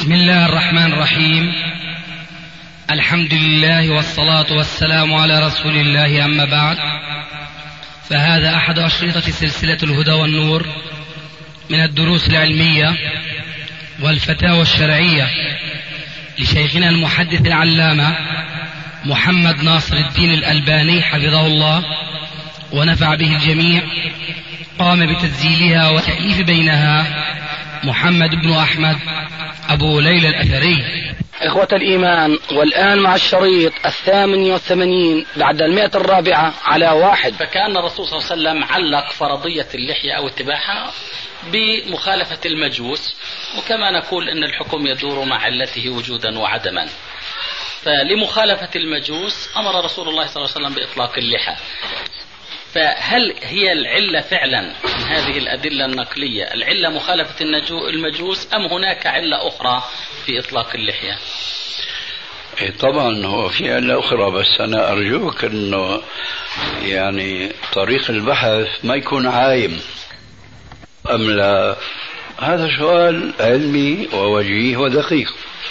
بسم الله الرحمن الرحيم. الحمد لله والصلاة والسلام على رسول الله، أما بعد، فهذا أحد أشرطة سلسلة الهدى والنور من الدروس العلمية والفتاوى الشرعية لشيخنا المحدث العلامة محمد ناصر الدين الألباني حفظه الله ونفع به الجميع. قام بتسجيلها وتأليف بينها محمد بن أحمد أبو ليلى الأثري. إخوة الإيمان، والآن مع الشريط 88 بعد 104 على 1. فكان الرسول صلى الله عليه وسلم علق فرضية اللحية أو اتباعها بمخالفة المجوس، وكما نقول أن الحكم يدور مع علته وجودا وعدما. فلمخالفة المجوس أمر رسول الله صلى الله عليه وسلم بإطلاق اللحى. فهل هي العلة فعلا من هذه الأدلة النقلية العلة مخالفة المجوس، أم هناك علة أخرى في إطلاق اللحية؟ طبعا هو في علة أخرى، بس أنا أرجوك أنه يعني طريق البحث ما يكون عايم أم لا. هذا سؤال علمي ووجيه ودقيق.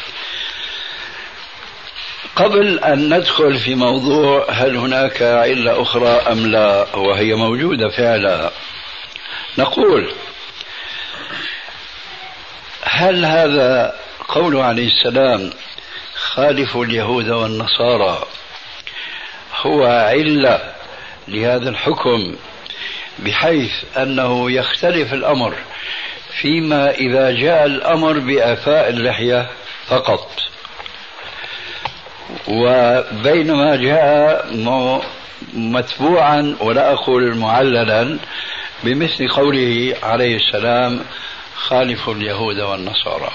قبل أن ندخل في موضوع هل هناك علة أخرى أم لا وهي موجودة فعلا، نقول هل هذا قوله عليه السلام خالفوا اليهود والنصارى هو علة لهذا الحكم، بحيث أنه يختلف الأمر فيما إذا جاء الأمر بإعفاء اللحية فقط، وبينما جاء متبوعا ولا أقول معللا بمثل قوله عليه السلام خالفوا اليهود والنصارى.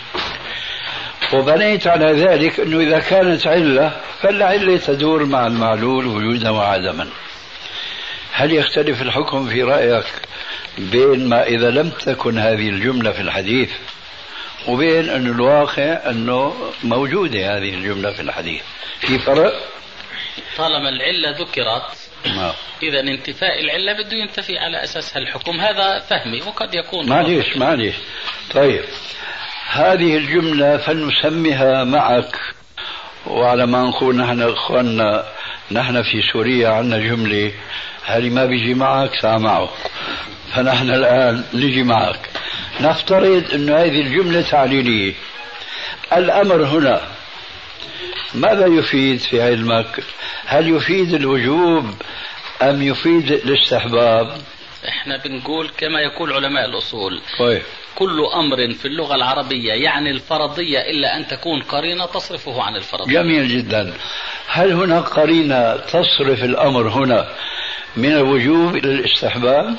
وبنيت على ذلك أنه إذا كانت علة فالعلة تدور مع المعلول وجودا وعدما. هل يختلف الحكم في رأيك بين ما إذا لم تكن هذه الجملة في الحديث وبين أن الواقع أنه موجودة هذه الجملة في الحديث؟ في فرق؟ طالما العلة ذكرت إذا انتفاء العلة بده ينتفي على أساسها الحكم. هذا فهمي وقد يكون معليش. طيب هذه الجملة فلنسميها معك، وعلى ما نقول نحن أخواننا نحن في سوريا عندنا جملة هذه ما بيجي معك سامعه، فنحن الآن نجي معك. نفترض أن هذه الجملة تعليلية. الأمر هنا ماذا يفيد في علمك؟ هل يفيد الوجوب أم يفيد الاستحباب؟ احنا بنقول كما يقول علماء الأصول طيب. كل أمر في اللغة العربية يعني الفرضية إلا أن تكون قرينة تصرفه عن الفرضية. جميل جدا. هل هناك قرينة تصرف الأمر هنا من الوجوب إلى الاستحباب؟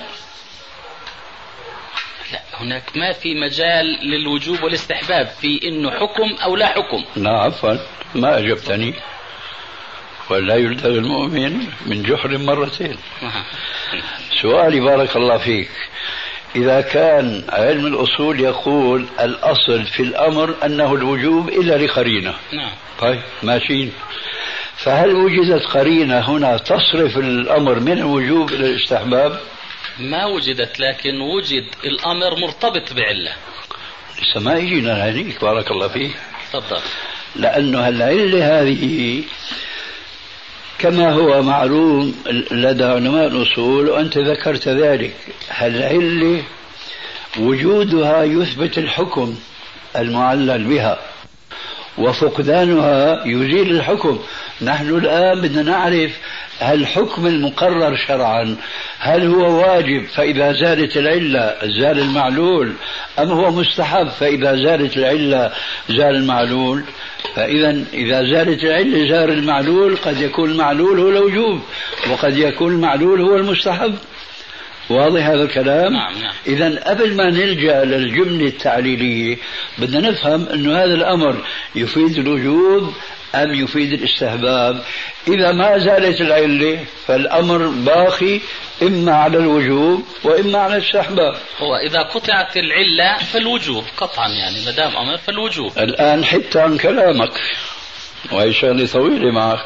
لا، هناك ما في مجال للوجوب والاستحباب في إنه حكم أو لا حكم. لا عفوا، ما أجبتني. ولا يلدغ المؤمن من جحر مرتين. سؤالي بارك الله فيك، إذا كان علم الأصول يقول الأصل في الأمر أنه الوجوب إلا لقرينة، نعم، طيب ماشيين، فهل وجدت قرينة هنا تصرف الأمر من الوجوب إلى الاستحباب؟ ما وجدت، لكن وجد الأمر مرتبط بعلة. لسه ما يجينا هذيك بارك الله فيك. تفضل. لأنه العلة هذه كما هو معلوم لدى علماء الأصول وأنت ذكرت ذلك، العلة وجودها يثبت الحكم المعلل بها، وفقدانها يزيل الحكم. نحن الآن بدنا نعرف الحكم المقرر شرعا هل هو واجب فإذا زالت العلة زال المعلول، أم هو مستحب فإذا زالت العلة زال المعلول؟ فإذا إذا زالت العلة زال المعلول، قد يكون المعلول هو الوجوب وقد يكون المعلول هو المستحب. واضح هذا الكلام؟ نعم. إذا قبل ما نلجأ للجملة التعليلية بدنا نفهم أن هذا الأمر يفيد الوجوب أم يفيد الاستحباب. إذا ما زالت العلة فالأمر باقي إما على الوجوب وإما على الاستحباب. هو إذا قطعت العلة فالوجوب قطعا، يعني ما دام أمر فالوجوب. الآن حتى عن كلامك، وهي شغلة طويلة معك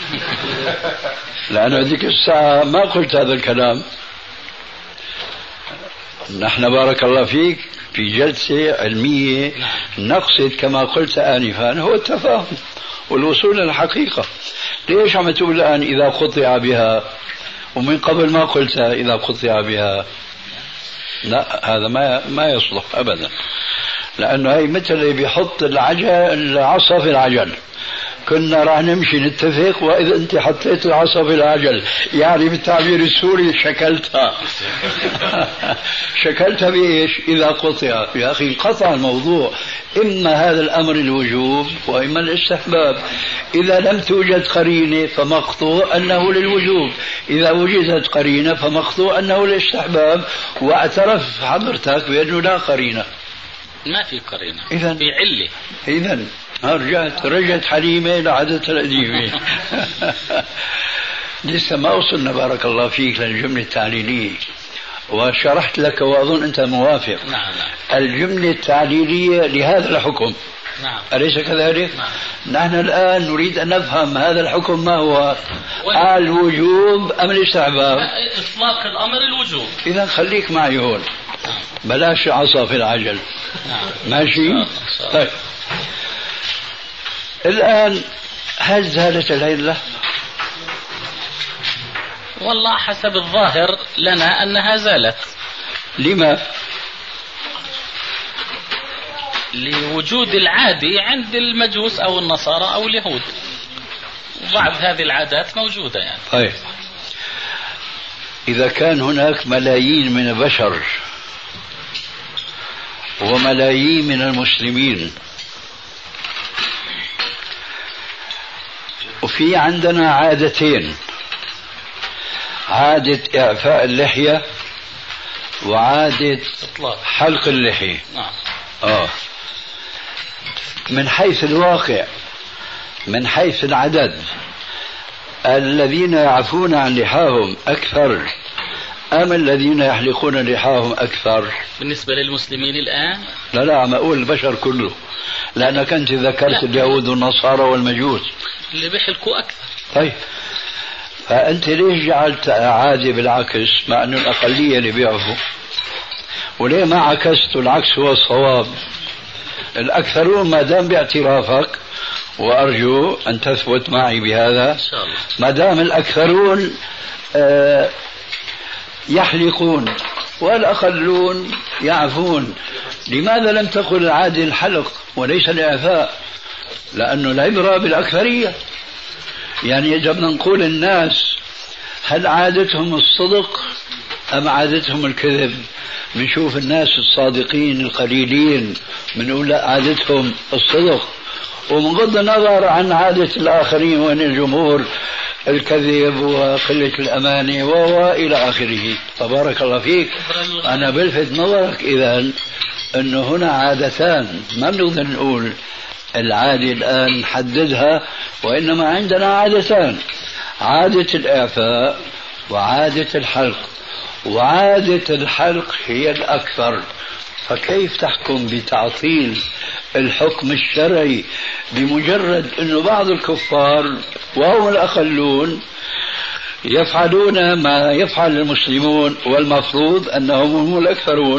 لأن هذيك الساعة ما قلت هذا الكلام. نحن بارك الله فيك في جلسة علمية نقصد كما قلت آنفا هو التفاهم والوصول للحقيقة. ليش عم تقول الآن إذا قطع بها ومن قبل ما قلت إذا قطع بها؟ لا، هذا ما يصلح أبدا، لأنه هي مثل اللي بيحط العصا في العجل. كنا راح نمشي نتفق وإذا أنت حطيت العصا في العجل، يعني بالتعبير السوري شكلتها. شكلتها بإيش؟ إذا قطع. يا أخي انقطع الموضوع، إما هذا الأمر الوجوب وإما الاستحباب. إذا لم توجد قرينة فمقطوع أنه للوجوب، إذا وجدت قرينة فمقطوع أنه للاستحباب. واعترف حضرتك بأنه لا قرينة، ما في قرينة، إذن في علة. إذن رجعت حليمة لعادتها القديمة. لسه ما وصلنا بارك الله فيك للجملة التعليلية، وشرحت لك وأظن أنت موافق. نعم. الجملة التعليلية لهذا الحكم. نعم. أليس كذلك؟ نعم. نحن الآن نريد أن نفهم هذا الحكم ما هو، الوجوب أم الاستحباب؟ إطلاق الأمر الوجوب. إذا خليك معي هون، بلاش عصا في العجل. نعم. ماشي؟ طيب الآن هل زالت العلة؟ والله حسب الظاهر لنا أنها زالت. لما؟ لوجود العادي عند المجوس أو النصارى أو اليهود، وبعض هذه العادات موجودة يعني. طيب إذا كان هناك ملايين من البشر وملايين من المسلمين، وفي عندنا عادتين، عادة إعفاء اللحية وعادة حلق اللحية. من حيث الواقع، من حيث العدد، الذين يعفون عن لحاهم أكثر أم الذين يحلقون لحاهم أكثر؟ بالنسبة للمسلمين الآن؟ لا عم أقول البشر كله، لأنك أنت ذكرت اليهود والنصارى والمجوس اللي بيحلقوا أكثر. طيب فأنت ليش جعلت عادي بالعكس مع أنه الأقلية اللي بيعفوا؟ وليه ما عكست العكس هو الصواب؟ الأكثرون ما دام باعترافك، وأرجو أن تثبت معي بهذا إن شاء الله، ما دام الأكثرون يحلقون والأقلون يعفون، لماذا لم تقل العادي الحلق وليس الإعفاء؟ لأنه العبرة بالأكثرية. يعني إذا بدنا نقول الناس هل عادتهم الصدق أم عادتهم الكذب؟ بنشوف الناس الصادقين القليلين بنقول لا عادتهم الصدق، ومنغض النظر عن عادة الآخرين وأن الجمهور الكذب وقلة الأمانة وإلى آخره. تبارك الله فيك. أنا بلفت نظرك إذن أنه هنا عادتان، ما بنقدر نقول العادة الآن نحددها، وإنما عندنا عادتان، عادة الإعفاء وعادة الحلق، وعادة الحلق هي الأكثر. فكيف تحكم بتعطيل الحكم الشرعي بمجرد أن بعض الكفار وهم الأقلون يفعلون ما يفعل المسلمون والمفروض أنهم هم الأكثرون؟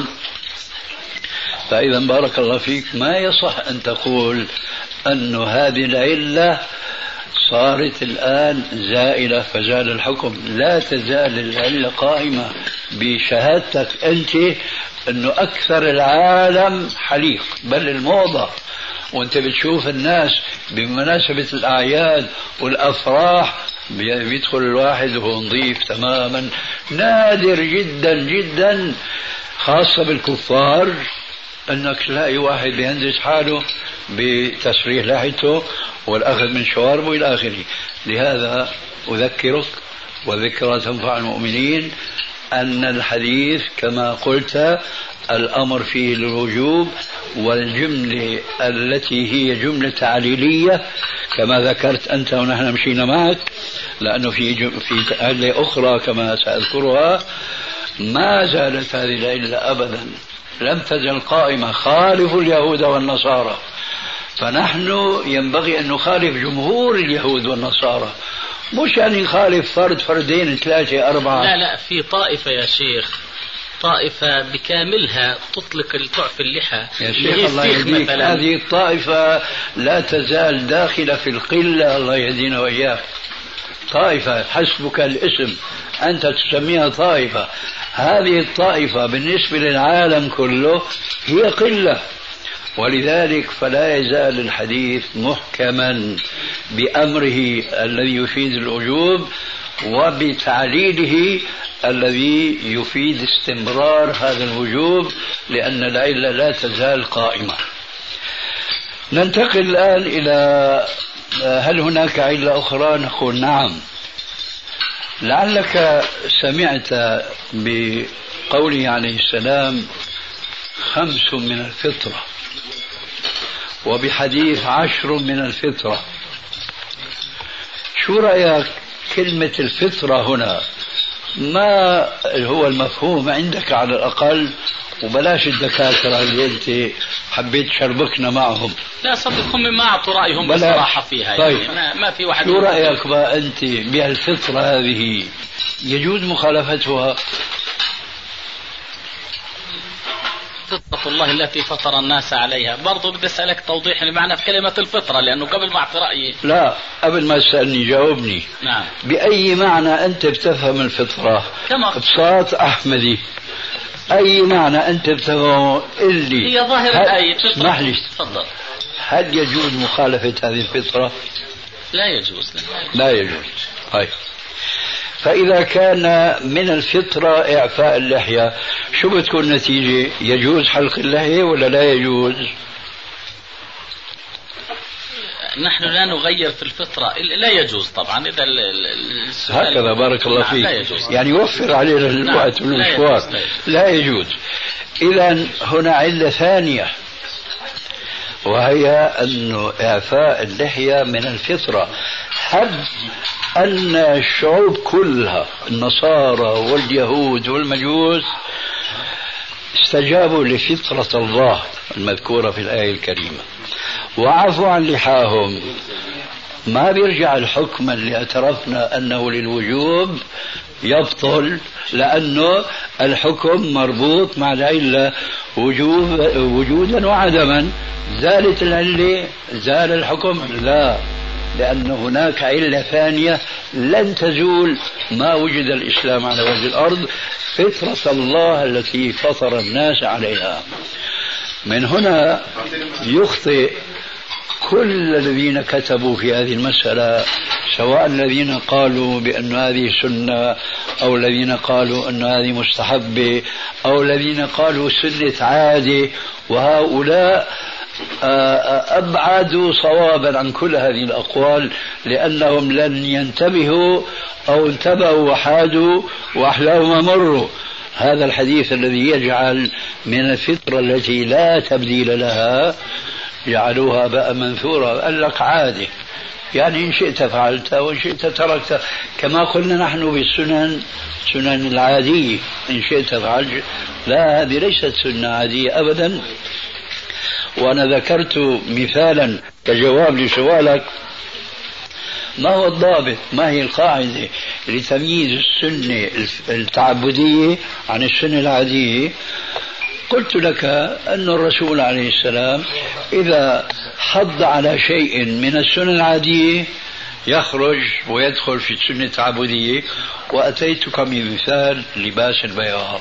فإذا بارك الله فيك ما يصح أن تقول أن هذه العلة صارت الآن زائلة فزال الحكم. لا تزال العلة قائمة بشهادتك أنت أنه أكثر العالم حليق، بل الموضة. وأنت بتشوف الناس بمناسبة الأعياد والأفراح بيدخل الواحد وهو نظيف تماما. نادر جدا جدا خاصة بالكفار أنك تلاقي واحد بيهندس حاله بتسريح لحيته والأخذ من شواربه إلى آخره. لهذا أذكرك وذكرى تنفع المؤمنين أن الحديث كما قلت الأمر فيه للوجوب، والجملة التي هي جملة تعليلية كما ذكرت أنت ونحن مشينا معك، لأنه في علة أخرى كما سأذكرها ما زالت هذه العلة أبدا، لم تزل قائمة. خالف اليهود والنصارى، فنحن ينبغي أن نخالف جمهور اليهود والنصارى، مش يعني نخالف فرد فردين ثلاثة أربعة. لا في طائفة يا شيخ طائفة بكاملها تطلق تعفي اللحى يا شيخ الله يهديك، هذه الطائفة لا تزال داخلة في القلة، الله يهدينا وإياك. طائفة حسبك الاسم، أنت تسميها طائفة. هذه الطائفة بالنسبة للعالم كله هي قلة، ولذلك فلا يزال الحديث محكما بأمره الذي يفيد الوجوب وبتعليله الذي يفيد استمرار هذا الوجوب، لأن العلة لا تزال قائمة. ننتقل الآن إلى هل هناك علة أخرى؟ نقول نعم. لعلك سمعت بقوله عليه السلام 5 من الفطرة، وبحديث 10 من الفطرة. شو رأيك كلمة الفطرة هنا؟ ما هو المفهوم عندك على الأقل؟ وبلاش الدكاترة اللي أنت حبيت تشربكنا معهم. لا صدقهم ما أعطوا رأيهم بصراحة فيها. طيب. يعني ما في واحد. شو رأيك بقى أنت بهالفطرة هذه؟ يجوز مخالفتها؟ فطرة الله التي فطر الناس عليها. برضو بدي أسألك توضيح لمعنى في كلمة الفطرة، لأنه قبل ما أعطي رأيي. لا، قبل ما تسألني جاوبني. نعم. بأي معنى أنت بتفهم الفطرة؟ ببساط أحمدي، أي معنى أنت بتفهمه اللي هي ظاهر الآية؟ اسمح لي، تفضل. هل يجوز مخالفة هذه الفطرة؟ لا يجوز. لا يجوز. طيب، فإذا كان من الفطرة إعفاء اللحية، شو بتكون النتيجة؟ يجوز حلق اللحية ولا لا يجوز؟ نحن لا نغير في الفطرة. لا يجوز طبعا. إذا هكذا بارك الله فيك. لا يجوز. يعني يوفر علينا الوقت والمشوار. لا يجوز. إذا هنا علة ثانية، وهي أن إعفاء اللحية من الفطرة. حد أن الشعوب كلها، النصارى واليهود والمجوس، استجابوا لفطرة الله المذكورة في الآية الكريمة وعفوا عن لحاهم، ما بيرجع الحكم اللي اعترفنا أنه للوجوب يبطل، لأنه الحكم مربوط مع العلة وجودا وعدما. زالت العلة زال الحكم؟ لا، لأن هناك علة ثانية لن تزول ما وجد الإسلام على وجه الأرض، فطرة الله التي فطر الناس عليها. من هنا يخطئ كل الذين كتبوا في هذه المسألة، سواء الذين قالوا بأن هذه سنة، أو الذين قالوا أن هذه مستحبة، أو الذين قالوا سنة عادة، وهؤلاء أبعدوا صوابا عن كل هذه الأقوال، لأنهم لن ينتبهوا أو انتبهوا وحادوا وأحلاهم مروا. هذا الحديث الذي يجعل من الفطرة التي لا تبديل لها جعلوها بقى منثورة. قال لك عادي، يعني إن شئت فعلت وإن شئت تركت، كما قلنا نحن بالسنن، سنن العادية، إن شئت فعلت. لا، هذه ليست سنة عادية أبدا. وأنا ذكرت مثالا كجواب لسؤالك، ما هو الضابط، ما هي القاعدة لتمييز السنة التعبدية عن السنة العادية؟ قلت لك أن الرسول عليه السلام إذا حض على شيء من السنة العادية يخرج ويدخل في السنة التعبدية. وأتيتك بمثال لباس البياض.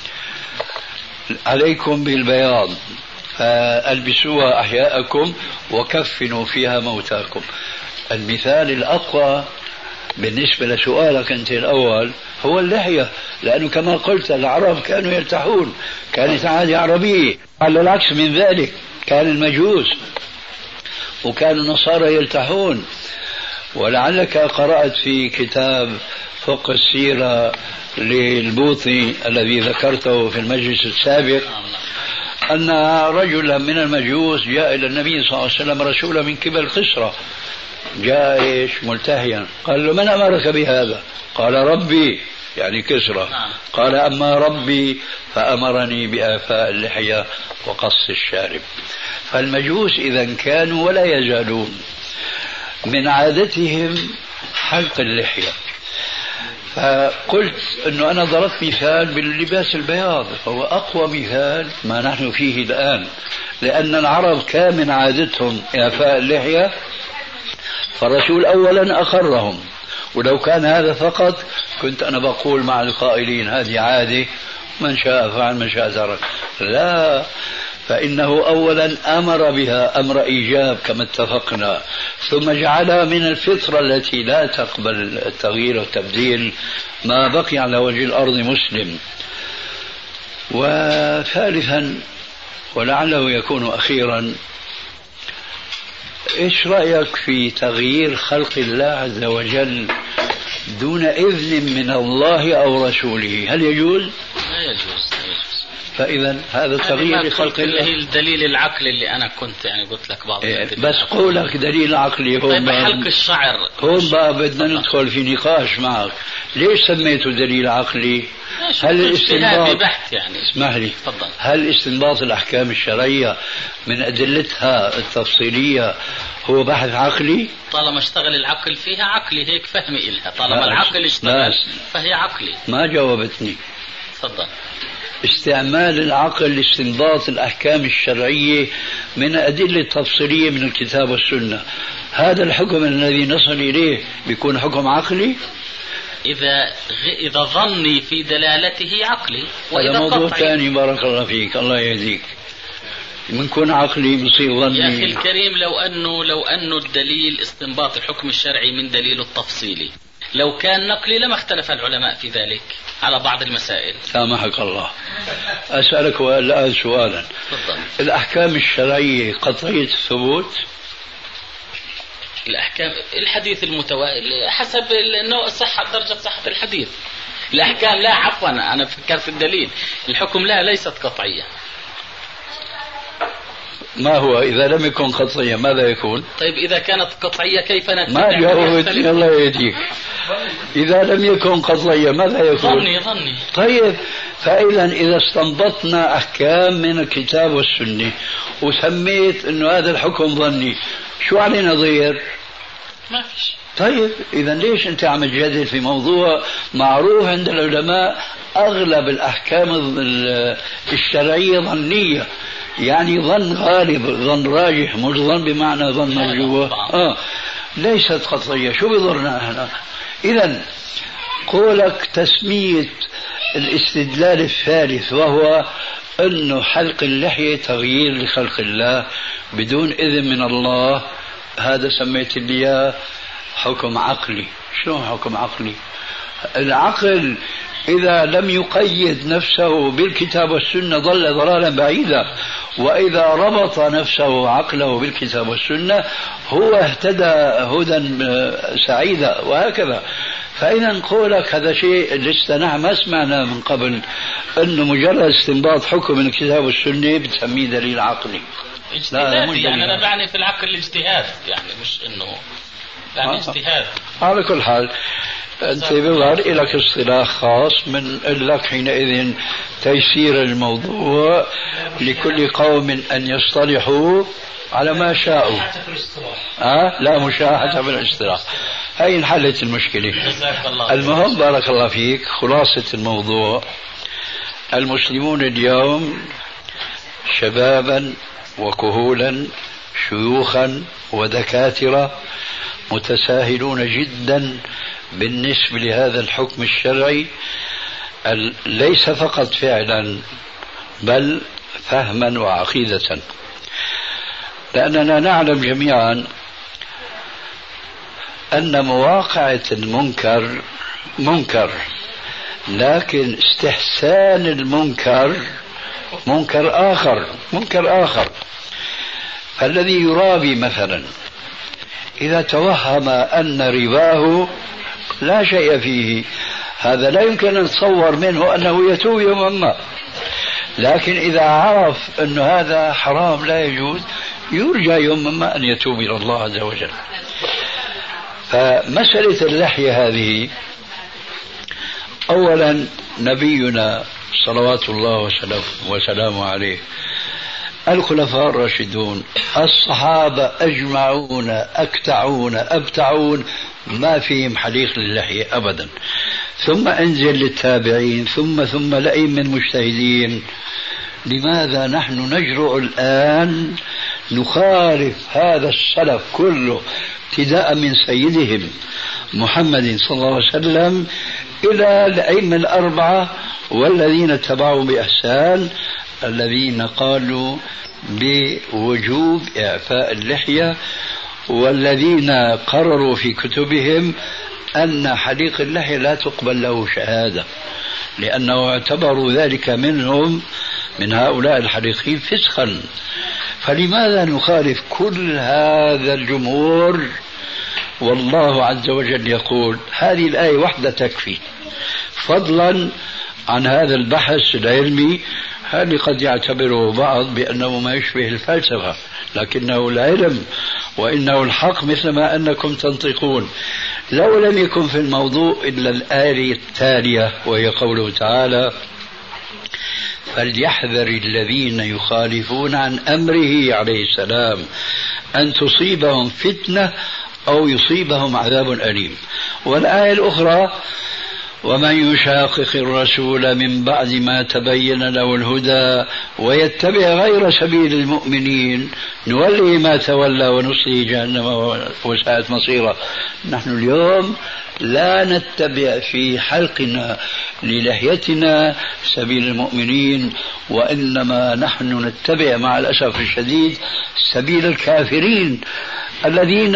عليكم بالبياض فألبسوها أحياءكم وكفنوا فيها موتاكم. المثال الأقوى بالنسبة لسؤالك أنت الأول هو اللحية، لأنه كما قلت العرب كانوا يرتاحون، كانت عادة عربية. على العكس من ذلك كان المجوس وكان النصارى يرتاحون. ولعلك قرأت في كتاب فقه السيرة للبوطي الذي ذكرته في المجلس السابق أن رجلا من المجوس جاء إلى النبي صلى الله عليه وسلم رسولا من قبل قسرة، جاء ملتهيا، قال له من أمرك بهذا؟ قال ربي، يعني كسرى. قال أما ربي فأمرني بإعفاء اللحية وقص الشارب. فالمجوس إذا كانوا ولا يزالون من عادتهم حلق اللحية. فقلت أنه أنا ضربت مثال باللباس البياض، هو أقوى مثال ما نحن فيه الآن، لأن العرب كان من عادتهم إعفاء اللحية، فالرسول أولا أقرهم، ولو كان هذا فقط كنت أنا بقول مع القائلين هذه عادة من شاء فعل من شاء ترك. لا، فإنه أولا أمر بها أمر إيجاب كما اتفقنا، ثم جعلها من الفطرة التي لا تقبل التغيير والتبديل ما بقي على وجه الأرض مسلم. وثالثا ولعله يكون أخيرا، إيش رأيك في تغيير خلق الله عز وجل دون إذن من الله أو رسوله؟ هل يجوز؟ لا يجوز. فإذا هذا تغيير خلق الله. هي الدليل العقلي اللي أنا كنت يعني قلت لك بعض بس قولك دليل عقلي هون. طيب حلق الشعر هون بقى بدنا ندخل في نقاش معك. ليش سميته دليل عقلي؟ هل الاستنباط يعني اسمح لي، هل استنباط الأحكام الشرعية من أدلتها التفصيلية هو بحث عقلي؟ طالما اشتغل العقل فيها عقلي، هيك فهمي إلها. طالما العقل اشتغل فهي عقلي. ما جاوبتني. تفضل. استعمال العقل لاستنباط الأحكام الشرعية من أدلة تفصيلية من الكتاب والسنة، هذا الحكم الذي نصل إليه بيكون حكم عقلي؟ إذا ظني في دلالته عقلي، وإذا موضوع ثاني. بارك الله فيك، الله يهديك. منكون عقلي بصير ظني. يا أخي الكريم، لو أنه الدليل استنباط الحكم الشرعي من دليله التفصيلي، لو كان نقلي لما اختلف العلماء في ذلك على بعض المسائل. سامحك الله. أسألك الآن سؤالا. تفضل. الأحكام الشرعية قطعية الثبوت؟ الأحكام الحديث المتوالي حسب صحة درجة صحة الحديث. الأحكام لا، عفوا أنا فكرت الدليل. الحكم لا، ليست قطعية. ما هو إذا لم يكن قطعية ماذا يكون؟ طيب إذا كانت قطعية كيف نتبع؟ ما جاوبتني، الله يهديك. إذا لم يكن قطعية ماذا يكون؟ ظني. طيب إذا استنبطنا أحكام من الكتاب والسنة وسميت إنه هذا الحكم ظني، شو علينا ضير؟ ما فيش. طيب إذا ليش أنت عم تجادل في موضوع معروف عند العلماء أغلب الأحكام الشرعية ظنية، يعني ظن غالب، ظن راجح، مش ظن بمعنى ظن مرجوة. ليست قطعية. شو بضرنا هنا؟ إذا قولك تسمية الاستدلال الثالث وهو أنه حلق اللحية تغيير لخلق الله بدون إذن من الله، هذا سميت لي حكم عقلي. شلون حكم عقلي؟ العقل إذا لم يقيد نفسه بالكتاب والسنة ضل ضلالا بعيدا، وإذا ربط نفسه عقله بالكتاب والسنة هو اهتدى هدى سعيدا، وهكذا. فإذا قولك هذا شيء لسه نحن ما سمعنا من قبل، أنه مجرد استنباط حكم من الكتاب والسنة بتسميه دليل عقلي. اجتهاد يعني أنا بعني في العقل الاجتهاد، يعني مش إنه يعني اجتهاد. على كل حال أنت بظهر لك اصطلاح خاص من لك حينئذ تيسير الموضوع لكل قوم أن يصطلحوا على ما شاءوا. لا مشاحة بالاصطلاح. هاي انحلت المشكلة. المهم بارك الله فيك، خلاصة الموضوع: المسلمون اليوم شبابا وكهولا شيوخا ودكاترة متساهلون جدا بالنسبة لهذا الحكم الشرعي، ليس فقط فعلا بل فهما وعقيدة. لأننا نعلم جميعا أن مواقعة المنكر منكر، لكن استحسان المنكر منكر آخر. فالذي يرابي مثلا إذا توهم أن رباه لا شيء فيه، هذا لا يمكن أن نتصور منه أنه يتوب يوما ما، لكن إذا عرف أن هذا حرام لا يجوز يرجى يوما ما أن يتوب إلى الله عز وجل. فمسألة اللحية هذه، أولا نبينا صلوات الله وسلامه عليه، الخلفاء الراشدون، الصحابة أجمعون أكتعون أبتعون ما فيهم حليق للحية أبدا. ثم انزل للتابعين ثم لئيم من مجتهدين. لماذا نحن نجرؤ الآن نخالف هذا السلف كله ابتداء من سيدهم محمد صلى الله عليه وسلم إلى الأئمة الأربعة والذين اتبعوا بإحسان، الذين قالوا بوجوب إعفاء اللحية، والذين قرروا في كتبهم أن حليق اللحية لا تقبل له شهادة، لأنه اعتبروا ذلك منهم من هؤلاء الحليقين فسقا. فلماذا نخالف كل هذا الجمهور؟ والله عز وجل يقول هذه الآية وحدة تكفي، فضلا عن هذا البحث العلمي هذا قد يعتبره بعض بأنه ما يشبه الفلسفة، لكنه العلم وإنه الحق مثل ما أنكم تنطقون. لو لم يكن في الموضوع إلا الآية التالية وهي قوله تعالى فليحذر الذين يخالفون عن أمره عليه السلام أن تصيبهم فتنة أو يصيبهم عذاب أليم. والآية الأخرى ومن يشاقق الرسول من بعد ما تبين له الهدى ويتبع غير سبيل المؤمنين نوليه ما تولى ونصليه جهنم وساءت مصيره. نحن اليوم لا نتبع في حلقنا للحيتنا سبيل المؤمنين، وإنما نحن نتبع مع الأسف الشديد سبيل الكافرين الذين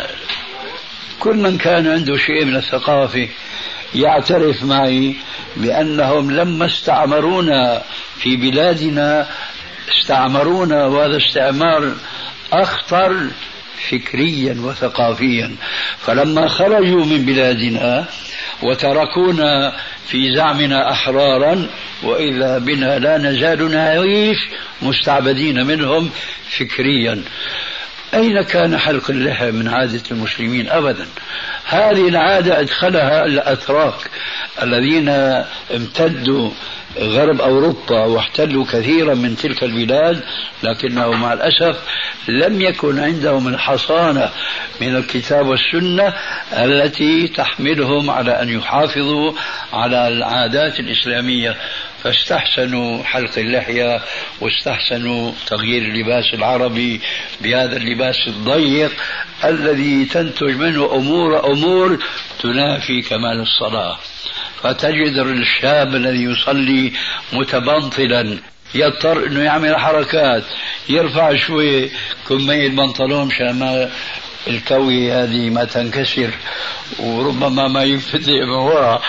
كل من كان عنده شيء من الثقافة يعترف معي بأنهم لما استعمرونا في بلادنا استعمرونا، وهذا استعمار أخطر فكريا وثقافيا. فلما خرجوا من بلادنا وتركونا في زعمنا أحرارا، وإذا بنا لا نزال نعيش مستعبدين منهم فكريا. أين كان حلق اللحى من عادة المسلمين؟ أبدا. هذه العادة أدخلها الأتراك الذين امتدوا غرب أوروبا واحتلوا كثيرا من تلك البلاد، لكنه مع الأسف لم يكن عندهم الحصانة من الكتاب والسنة التي تحملهم على أن يحافظوا على العادات الإسلامية، فاستحسنوا حلق اللحية واستحسنوا تغيير اللباس العربي بهذا اللباس الضيق الذي تنتج منه أمور تنافي كمال الصلاة. فتجد الشاب الذي يصلي متبنطلا يضطر انه يعمل حركات، يرفع شوي كمية البنطلون مشان ما الكوي هذه ما تنكسر، وربما ما ينفتح من وراء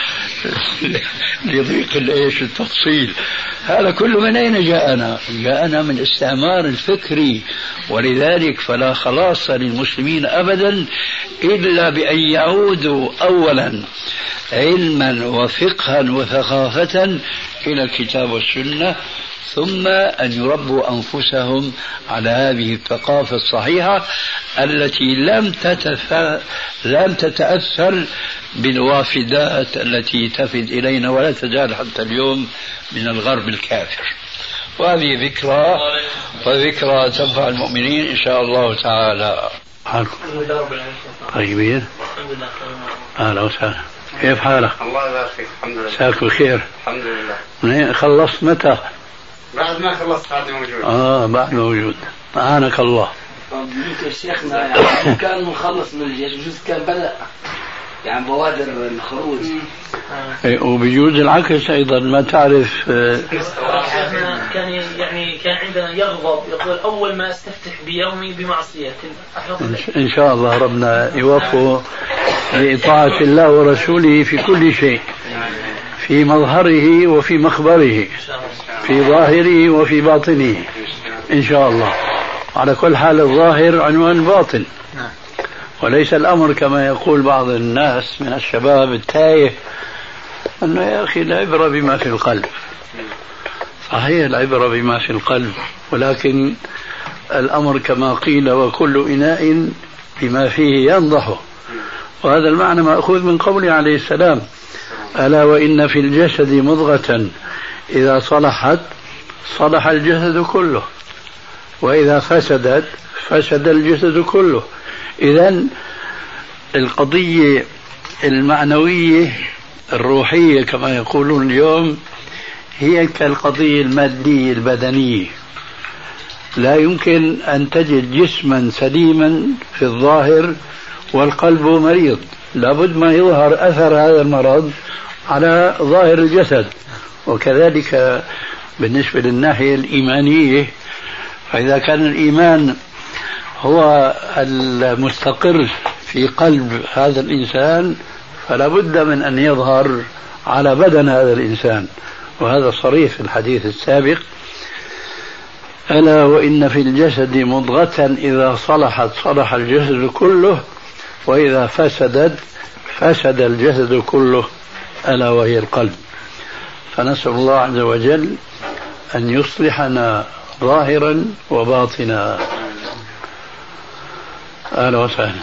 لضيق الايش التفصيل. هذا كله من اين جاءنا؟ جاءنا من الاستعمار الفكري. ولذلك فلا خلاص للمسلمين ابدا الا بان يعودوا اولا علما وفقها وثقافة الى الكتاب والسنة، ثم أن يربوا أنفسهم على هذه الثقافة الصحيحة التي لم تتأثر بالوافدات التي تفد إلينا ولا تزال حتى اليوم من الغرب الكافر. وهذه ذكرى وذكرى تنفع المؤمنين إن شاء الله تعالى. طيبين، أهلا وسهلا، كيف حالك؟ الله يبارك فيك. الحمد لله. مساك بخير. الحمد لله. خلصت متى؟ بعد ما خلصت بعد موجود. بعد موجود. أعانك الله. طب يا شيخنا يعني كان مخلص من الجيش بجوز كان بدأ يعني بوادر الخروج. وبيجوز العكس أيضا، ما تعرف. كان عندنا يغضب يقول أول ما أستفتح بيومي بمعصية. إن شاء الله ربنا يوفقه لإطاعة الله ورسوله في كل شيء، في مظهره وفي مخبره، في ظاهره وفي باطنه إن شاء الله. على كل حال الظاهر عنوان الباطن، وليس الأمر كما يقول بعض الناس من الشباب التايه أنه يا أخي العبرة بما في القلب. صحيح العبرة بما في القلب، ولكن الأمر كما قيل وكل إناء بما فيه ينضح، وهذا المعنى مأخوذ من قوله عليه السلام ألا وإن في الجسد مضغة إذا صلحت صلح الجسد كله وإذا فسدت فسد الجسد كله. إذن القضية المعنوية الروحية كما يقولون اليوم هي كالقضية المادية البدنية. لا يمكن أن تجد جسما سليما في الظاهر والقلب مريض، لابد ما يظهر أثر هذا المرض على ظاهر الجسد. وكذلك بالنسبة للناحية الإيمانية، فإذا كان الإيمان هو المستقر في قلب هذا الإنسان فلا بد من أن يظهر على بدن هذا الإنسان، وهذا صريح في الحديث السابق: ألا وإن في الجسد مضغة إذا صلحت صلح الجسد كله وإذا فسدت فسد الجسد كله، ألا وهي القلب. فنسأل الله عز وجل أن يصلحنا ظاهرا وباطنا. أهلا وسهلا.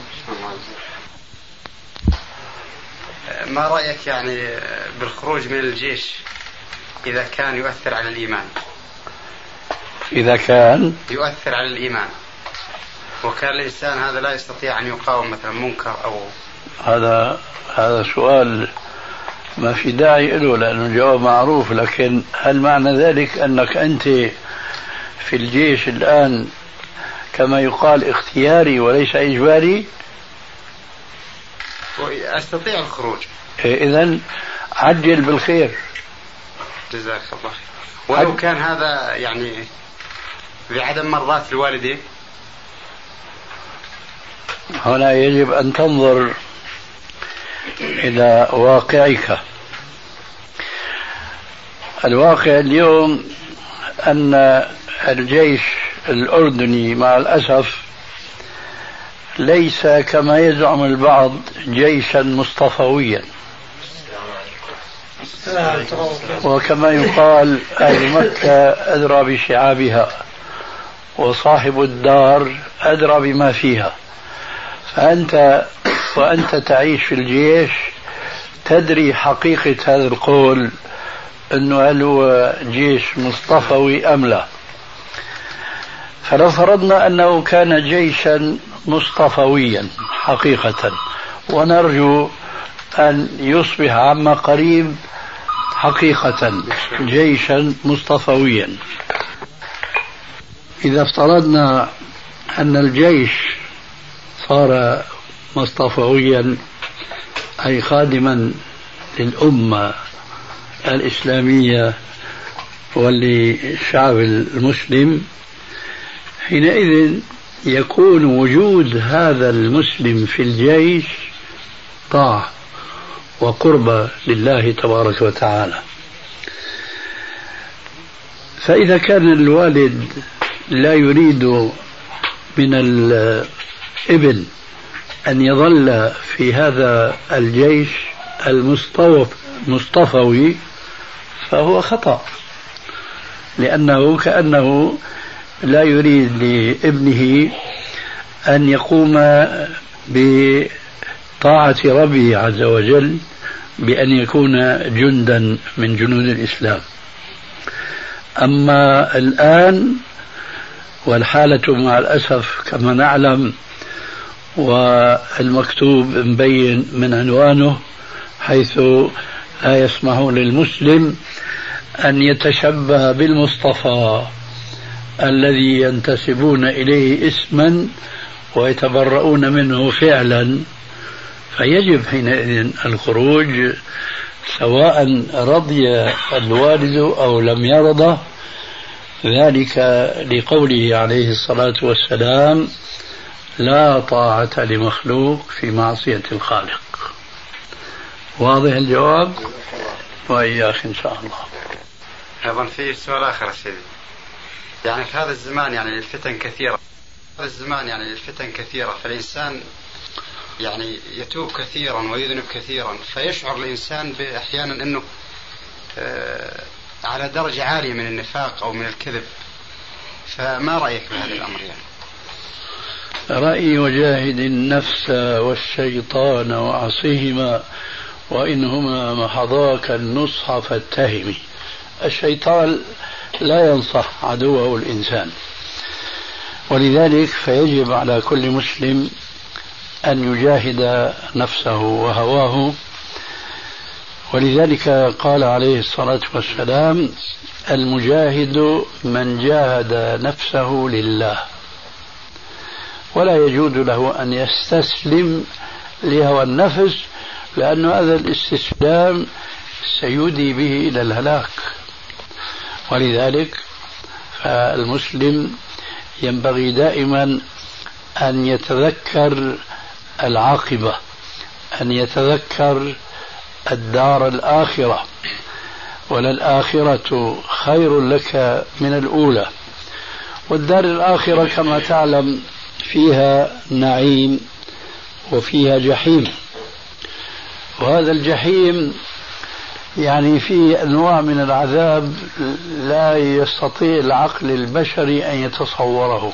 ما رأيك يعني بالخروج من الجيش إذا كان يؤثر على الإيمان؟ إذا كان يؤثر على الإيمان وكان الإنسان هذا لا يستطيع أن يقاوم مثلا منكر أو هذا سؤال ما في داعي له لأنه الجواب معروف، لكن هل معنى ذلك أنك أنت في الجيش الآن كما يقال اختياري وليس إجباري؟ أستطيع الخروج. إذن عجل بالخير. جزاك الله خير. ولو كان هذا يعني بعدم مرضاة الوالدين؟ هنا يجب أن تنظر إلى واقعك. الواقع اليوم أن الجيش الأردني مع الأسف ليس كما يزعم البعض جيشا مصطفويا، وكما يقال أهل مكة أدرى بشعابها وصاحب الدار أدرى بما فيها. فأنت وأنت تعيش في الجيش تدري حقيقة هذا القول، أنه هل هو جيش مصطفوي أم لا. فلو فرضنا أنه كان جيشا مصطفويا حقيقة، ونرجو أن يصبح عما قريب حقيقة جيشا مصطفويا، إذا افترضنا أن الجيش صار مصطفويا أي خادما للأمة الإسلامية وللشعب المسلم، حينئذ يكون وجود هذا المسلم في الجيش طاعة وقربة لله تبارك وتعالى. فإذا كان الوالد لا يريد من الابن أن يظل في هذا الجيش المصطفوي فهو خطأ، لأنه كأنه لا يريد لابنه أن يقوم بطاعة ربه عز وجل بأن يكون جندا من جنود الإسلام. أما الآن والحالة مع الأسف كما نعلم، والمكتوب مبين من عنوانه، حيث لا يسمح للمسلم أن يتشبه بالمصطفى الذي ينتسبون إليه اسما ويتبرؤون منه فعلا، فيجب حينئذ الخروج سواء رضي الوالد أو لم يرضى، ذلك لقوله عليه الصلاة والسلام: لا طاعة لمخلوق في معصية الخالق. واضح الجواب؟ وإياك إن شاء الله. أيضا في سؤال آخر سيدي، يعني في هذا الزمان يعني الفتن كثيرة، فالإنسان يعني يتوب كثيرا ويذنب كثيرا، فيشعر الإنسان أحيانا أنه على درجة عالية من النفاق أو من الكذب، فما رأيك بهذا الأمر؟ يعني رأيي: وجاهد النفس والشيطان وعصيهما وإنهما محضاك النصح فاتهمي. الشيطان لا ينصح عدوه الإنسان، ولذلك فيجب على كل مسلم أن يجاهد نفسه وهواه ولذلك قال عليه الصلاة والسلام: المجاهد من جاهد نفسه لله، ولا يجوز له أن يستسلم لهوى النفس، لأن هذا الاستسلام سيودي به إلى الهلاك. ولذلك فالمسلم ينبغي دائما أن يتذكر العاقبة، أن يتذكر الدار الآخرة، وللآخرة خير لك من الأولى. والدار الآخرة كما تعلم فيها نعيم وفيها جحيم، وهذا الجحيم يعني فيه أنواع من العذاب لا يستطيع العقل البشري أن يتصوره.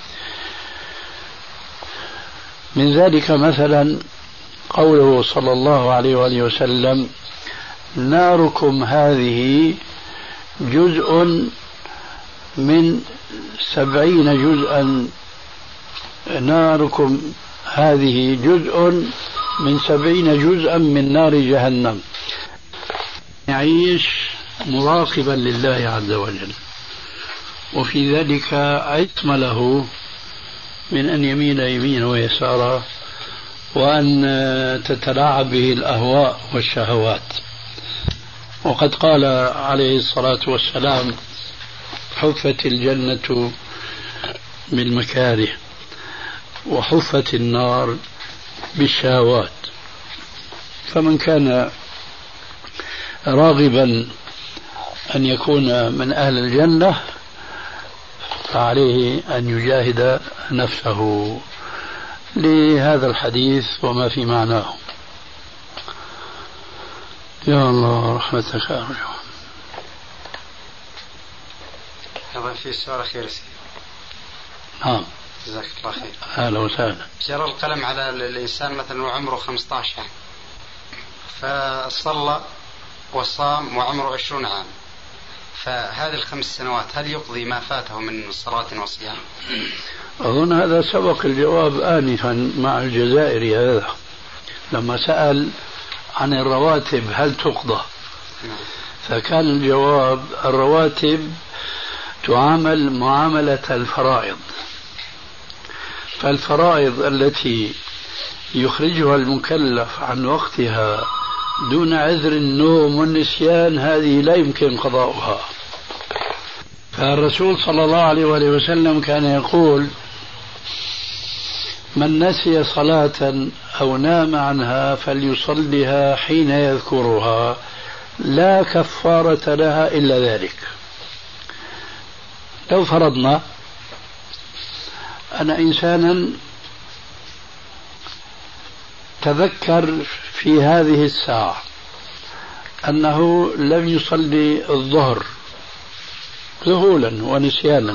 من ذلك مثلا قوله صلى الله عليه وآله وسلم: ناركم هذه جزء من 70 جزءا، ناركم هذه جزء من 70 جزءا من نار جهنم. يعيش مراقبا لله عز وجل، وفي ذلك عصم له من أن يميل يمينا ويسارا، وأن تتلاعب به الأهواء والشهوات. وقد قال عليه الصلاة والسلام: حفت الجنة بالمكاره وحفت النار بالشهوات. فمن كان راغبا أن يكون من أهل الجنة فعليه أن يجاهد نفسه لهذا الحديث وما في معناه. يا الله رحمتك أرجو. هذا في سؤال أخير. نعم. جزاك الله خير. أهلا وسهلا. جرى القلم على الإنسان مثلا وعمره 15 عام، فصلى وصام وعمره 20 عام، فهذه ال5 سنوات هل يقضي ما فاته من صلاة وصيام؟ أظن هذا سبق الجواب آنفا مع الجزائري هذا لما سأل عن الرواتب هل تقضى، فكان الجواب: الرواتب تعامل معاملة الفرائض، فالفرائض التي يخرجها المكلف عن وقتها دون عذر النوم والنسيان هذه لا يمكن قضاؤها. فالرسول صلى الله عليه وآله وسلم كان يقول: من نسي صلاة أو نام عنها فليصلها حين يذكرها، لا كفارة لها إلا ذلك. لو فرضنا أن إنسانا تذكر في هذه الساعة أنه لم يصلي الظهر ذهولا ونسيانا،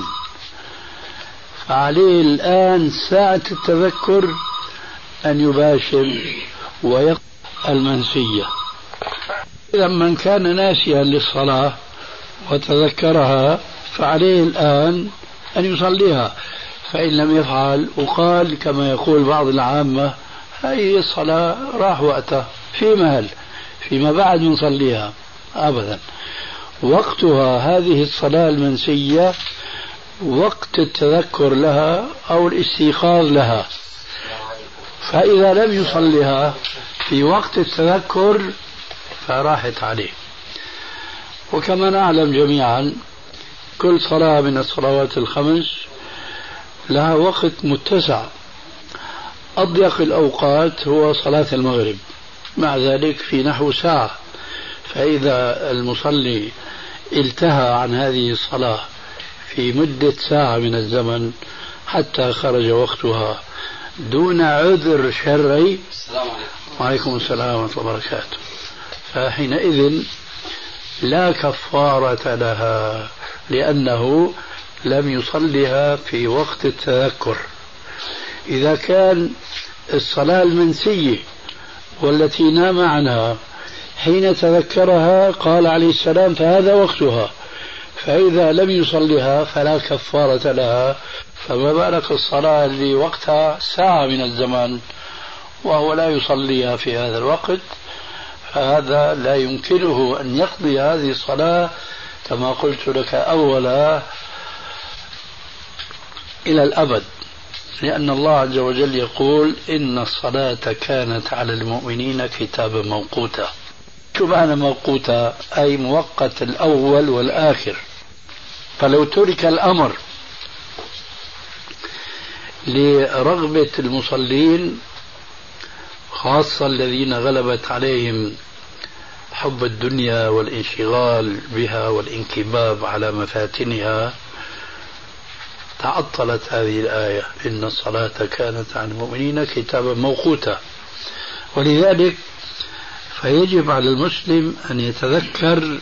فعليه الآن ساعة التذكر أن يباشر ويقضي المنسية. إذا من كان ناسيا للصلاة وتذكرها فعليه الآن أن يصليها، فإن لم يفعل وقال كما يقول بعض العامة: هذه الصلاة راح وقتها في مهل فيما بعد نصليها، أبدا. وقتها هذه الصلاة المنسية وقت التذكر لها أو الاستيقاظ لها، فإذا لم يصلها في وقت التذكر فراحت عليه. وكما نعلم جميعا كل صلاة من الصلوات ال5 لها وقت متسع، أضيق الأوقات هو صلاة المغرب، مع ذلك في نحو ساعة. فإذا المصلي التهى عن هذه الصلاة في مدة ساعة من الزمن حتى خرج وقتها دون عذر شرعي، وعليكم السلام ورحمة الله وبركاته، فحينئذ لا كفارة لها لأنه لم يصلها في وقت التذكر. إذا كان الصلاة المنسية والتي نام عنها حين تذكرها قال عليه السلام فهذا وقتها، فإذا لم يصلها فلا كفارة لها، فما بالك الصلاة اللي وقتها ساعة من الزمان وهو لا يصليها في هذا الوقت، هذا لا يمكنه أن يقضي هذه الصلاة كما قلت لك أولا إلى الأبد، لأن الله عز وجل يقول إن الصلاة كانت على المؤمنين كتابا موقوتا. شو معنى موقوتا؟ أي موقت الأول والآخر. فلو ترك الأمر لرغبة المصلين خاصة الذين غلبت عليهم حب الدنيا والانشغال بها والانكباب على مفاتنها، تعطلت هذه الآية إن الصلاة كانت على المؤمنين كتابا موقوتا. ولذلك فيجب على المسلم أن يتذكر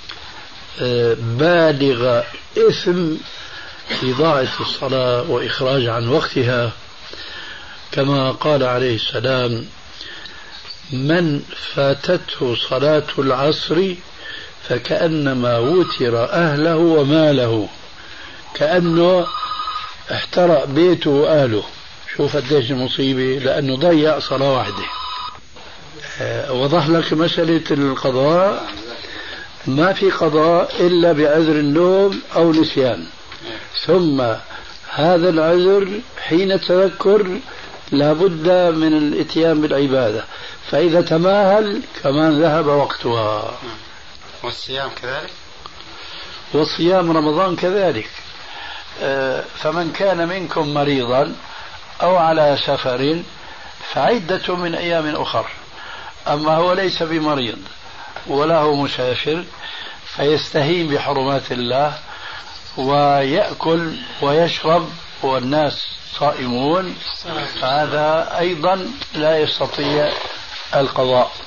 بالغ إثم إضاعة الصلاة وإخراج عن وقتها، كما قال عليه السلام: من فاتته صلاة العصر فكأنما وتر أهله وماله، كأنه احترق بيته وأهله. شوف قديش المصيبة، لأنه ضيع صلاة واحدة. وضح لك مسألة القضاء، ما في قضاء إلا بعذر النوم أو نسيان، ثم هذا العذر حين تذكر لابد من الاتيان بالعبادة، فإذا تماهل كمان ذهب وقتها. والصيام كذلك، والصيام رمضان كذلك. فمن كان منكم مريضا أو على سفر فعدة من أيام أخر. أما هو ليس بمريض ولا هو مسافر فيستهين بحرمات الله ويأكل ويشرب والناس صائمون، فهذا أيضا لا يستطيع القضاء.